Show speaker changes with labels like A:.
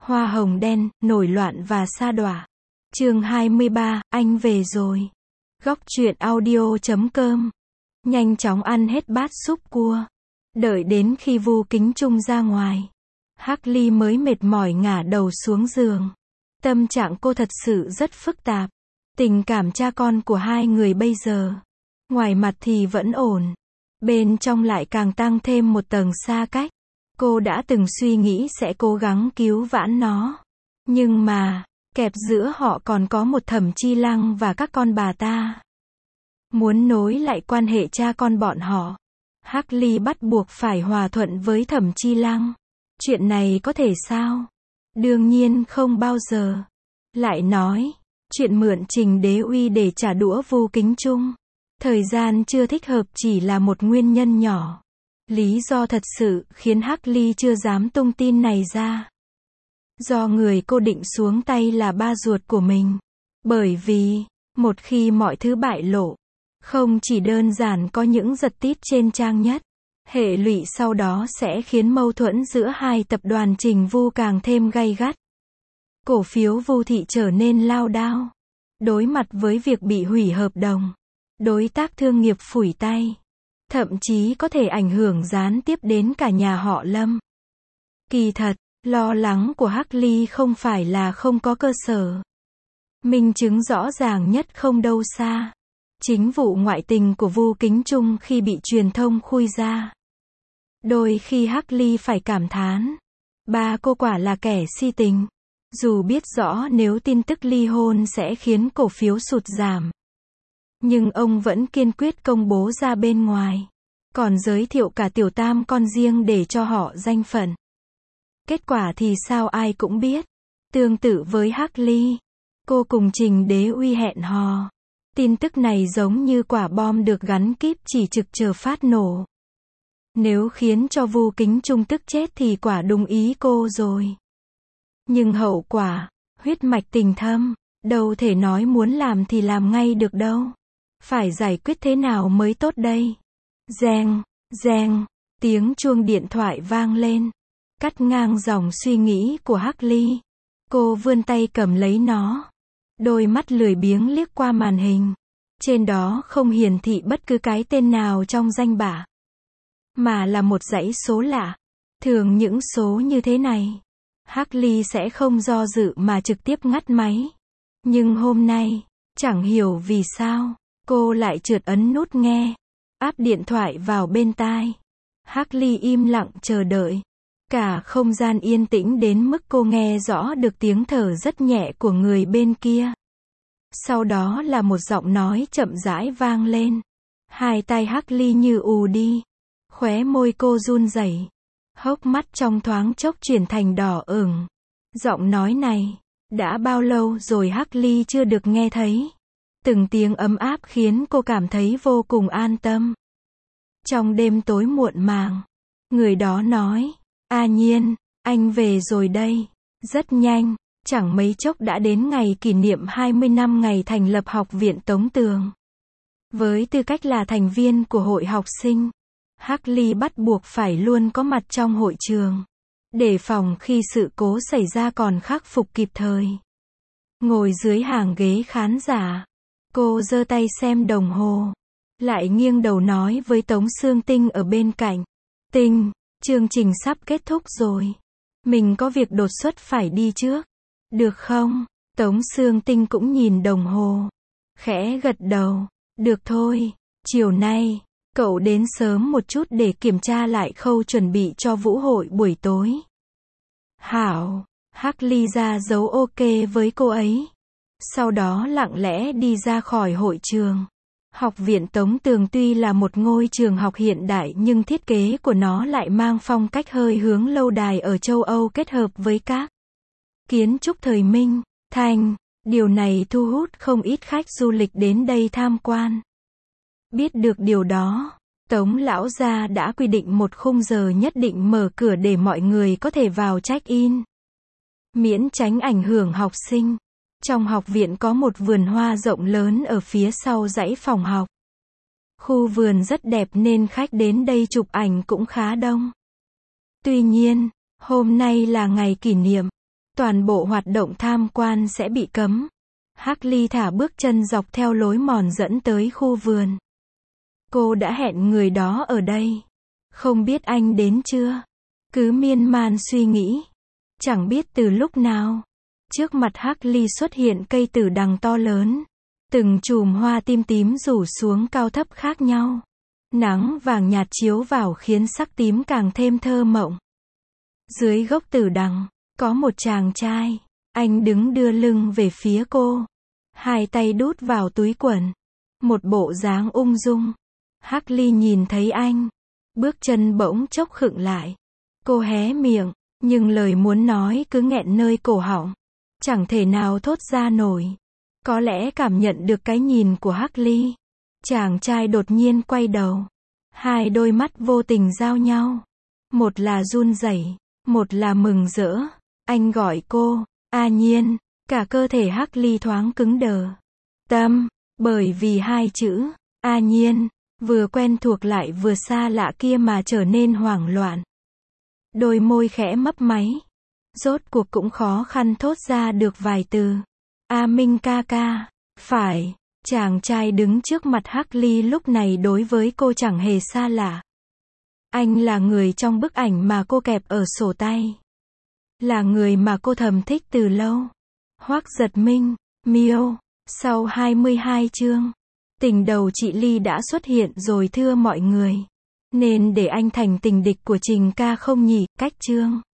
A: Hoa hồng đen, nổi loạn và sa đọa. Chương 23, anh về rồi. Góc truyện audio.com. Nhanh chóng ăn hết bát súp cua. Đợi đến khi Vu Kính Trung ra ngoài, Hắc Ly mới mệt mỏi ngả đầu xuống giường. Tâm trạng cô thật sự rất phức tạp. Tình cảm cha con của hai người bây giờ, ngoài mặt thì vẫn ổn, bên trong lại càng tăng thêm một tầng xa cách. Cô đã từng suy nghĩ sẽ cố gắng cứu vãn nó. Nhưng mà, kẹp giữa họ còn có một Thẩm Chi Lăng và các con bà ta. Muốn nối lại quan hệ cha con bọn họ, Hắc Ly bắt buộc phải hòa thuận với Thẩm Chi Lăng. Chuyện này có thể sao? Đương nhiên không bao giờ. Lại nói, chuyện mượn Trình Đế Uy để trả đũa Vu Kính Trung, thời gian chưa thích hợp chỉ là một nguyên nhân nhỏ. Lý do thật sự khiến Hắc Ly chưa dám tung tin này ra, do người cô định xuống tay là ba ruột của mình. Bởi vì, một khi mọi thứ bại lộ, không chỉ đơn giản có những giật tít trên trang nhất, hệ lụy sau đó sẽ khiến mâu thuẫn giữa hai tập đoàn Trình Vu càng thêm gay gắt. Cổ phiếu Vu Thị trở nên lao đao. Đối mặt với việc bị hủy hợp đồng, đối tác thương nghiệp phủi tay, thậm chí có thể ảnh hưởng gián tiếp đến cả nhà họ Lâm. Kỳ thật, lo lắng của Hắc Ly không phải là không có cơ sở. Minh chứng rõ ràng nhất không đâu xa. Chính vụ ngoại tình của Vu Kính Trung khi bị truyền thông khui ra. Đôi khi Hắc Ly phải cảm thán, ba cô quả là kẻ si tình. Dù biết rõ nếu tin tức ly hôn sẽ khiến cổ phiếu sụt giảm, nhưng ông vẫn kiên quyết công bố ra bên ngoài. Còn giới thiệu cả tiểu tam con riêng để cho họ danh phận. Kết quả thì sao ai cũng biết. Tương tự với Hắc Ly, cô cùng Trình Đế Uy hẹn hò. Tin tức này giống như quả bom được gắn kíp chỉ trực chờ phát nổ. Nếu khiến cho Vu Kính Trung tức chết thì quả đúng ý cô rồi. Nhưng hậu quả, huyết mạch tình thâm, đâu thể nói muốn làm thì làm ngay được đâu. Phải giải quyết thế nào mới tốt đây? Reng, reng, tiếng chuông điện thoại vang lên, cắt ngang dòng suy nghĩ của Hắc Ly. Cô vươn tay cầm lấy nó. Đôi mắt lười biếng liếc qua màn hình. Trên đó không hiển thị bất cứ cái tên nào trong danh bạ, mà là một dãy số lạ. Thường những số như thế này, Hắc Ly sẽ không do dự mà trực tiếp ngắt máy. Nhưng hôm nay, chẳng hiểu vì sao, cô lại trượt ấn nút nghe, áp điện thoại vào bên tai. Hắc Ly im lặng chờ đợi. Cả không gian yên tĩnh đến mức cô nghe rõ được tiếng thở rất nhẹ của người bên kia. Sau đó là một giọng nói chậm rãi vang lên. Hai tay Hắc Ly như ù đi. Khóe môi cô run rẩy. Hốc mắt trong thoáng chốc chuyển thành đỏ ửng. Giọng nói này, đã bao lâu rồi Hắc Ly chưa được nghe thấy. Từng tiếng ấm áp khiến cô cảm thấy vô cùng an tâm. Trong đêm tối muộn màng, người đó nói, "A Nhiên, anh về rồi đây." Rất nhanh, chẳng mấy chốc đã đến ngày kỷ niệm 20 năm ngày thành lập Học viện Tống Tường. Với tư cách là thành viên của hội học sinh, Hắc Ly bắt buộc phải luôn có mặt trong hội trường, để phòng khi sự cố xảy ra còn khắc phục kịp thời. Ngồi dưới hàng ghế khán giả, cô giơ tay xem đồng hồ, lại nghiêng đầu nói với Tống Sương Tinh ở bên cạnh, "Tinh, chương trình sắp kết thúc rồi. Mình có việc đột xuất phải đi trước. Được không?" Tống Sương Tinh cũng nhìn đồng hồ, khẽ gật đầu, "Được thôi, chiều nay, cậu đến sớm một chút để kiểm tra lại khâu chuẩn bị cho vũ hội buổi tối." "Hảo." Hắc Ly ra dấu ok với cô ấy. Sau đó lặng lẽ đi ra khỏi hội trường. Học viện Tống Tường tuy là một ngôi trường học hiện đại nhưng thiết kế của nó lại mang phong cách hơi hướng lâu đài ở châu Âu kết hợp với các kiến trúc thời Minh, Thanh. Điều này thu hút không ít khách du lịch đến đây tham quan. Biết được điều đó, Tống lão gia đã quy định một khung giờ nhất định mở cửa để mọi người có thể vào check-in, miễn tránh ảnh hưởng học sinh. Trong học viện có một vườn hoa rộng lớn ở phía sau dãy phòng học. Khu vườn rất đẹp nên khách đến đây chụp ảnh cũng khá đông. Tuy nhiên, hôm nay là ngày kỷ niệm, toàn bộ hoạt động tham quan sẽ bị cấm. Hắc Ly thả bước chân dọc theo lối mòn dẫn tới khu vườn. Cô đã hẹn người đó ở đây. Không biết anh đến chưa? Cứ miên man suy nghĩ. Chẳng biết từ lúc nào. Trước mặt Hắc Ly xuất hiện cây tử đằng to lớn. Từng chùm hoa tím tím rủ xuống cao thấp khác nhau. Nắng vàng nhạt chiếu vào khiến sắc tím càng thêm thơ mộng. Dưới gốc tử đằng, có một chàng trai. Anh đứng đưa lưng về phía cô. Hai tay đút vào túi quần. Một bộ dáng ung dung. Hắc Ly nhìn thấy anh. Bước chân bỗng chốc khựng lại. Cô hé miệng, nhưng lời muốn nói cứ nghẹn nơi cổ họng. Chẳng thể nào thốt ra nổi. Có lẽ cảm nhận được cái nhìn của Hắc Ly. Chàng trai đột nhiên quay đầu. Hai đôi mắt vô tình giao nhau. Một là run rẩy, một là mừng rỡ. Anh gọi cô, A Nhiên. Cả cơ thể Hắc Ly thoáng cứng đờ. Tâm, bởi vì hai chữ, A Nhiên, vừa quen thuộc lại vừa xa lạ kia mà trở nên hoảng loạn. Đôi môi khẽ mấp máy. Rốt cuộc cũng khó khăn thốt ra được vài từ. A Minh ca ca. Phải, chàng trai đứng trước mặt Hắc Ly lúc này đối với cô chẳng hề xa lạ. Anh là người trong bức ảnh mà cô kẹp ở sổ tay. Là người mà cô thầm thích từ lâu. Hoắc Giật Minh, Miêu. Sau 22 chương, tình đầu chị Ly đã xuất hiện rồi thưa mọi người. Nên để anh thành tình địch của Trình ca không nhỉ? Cách chương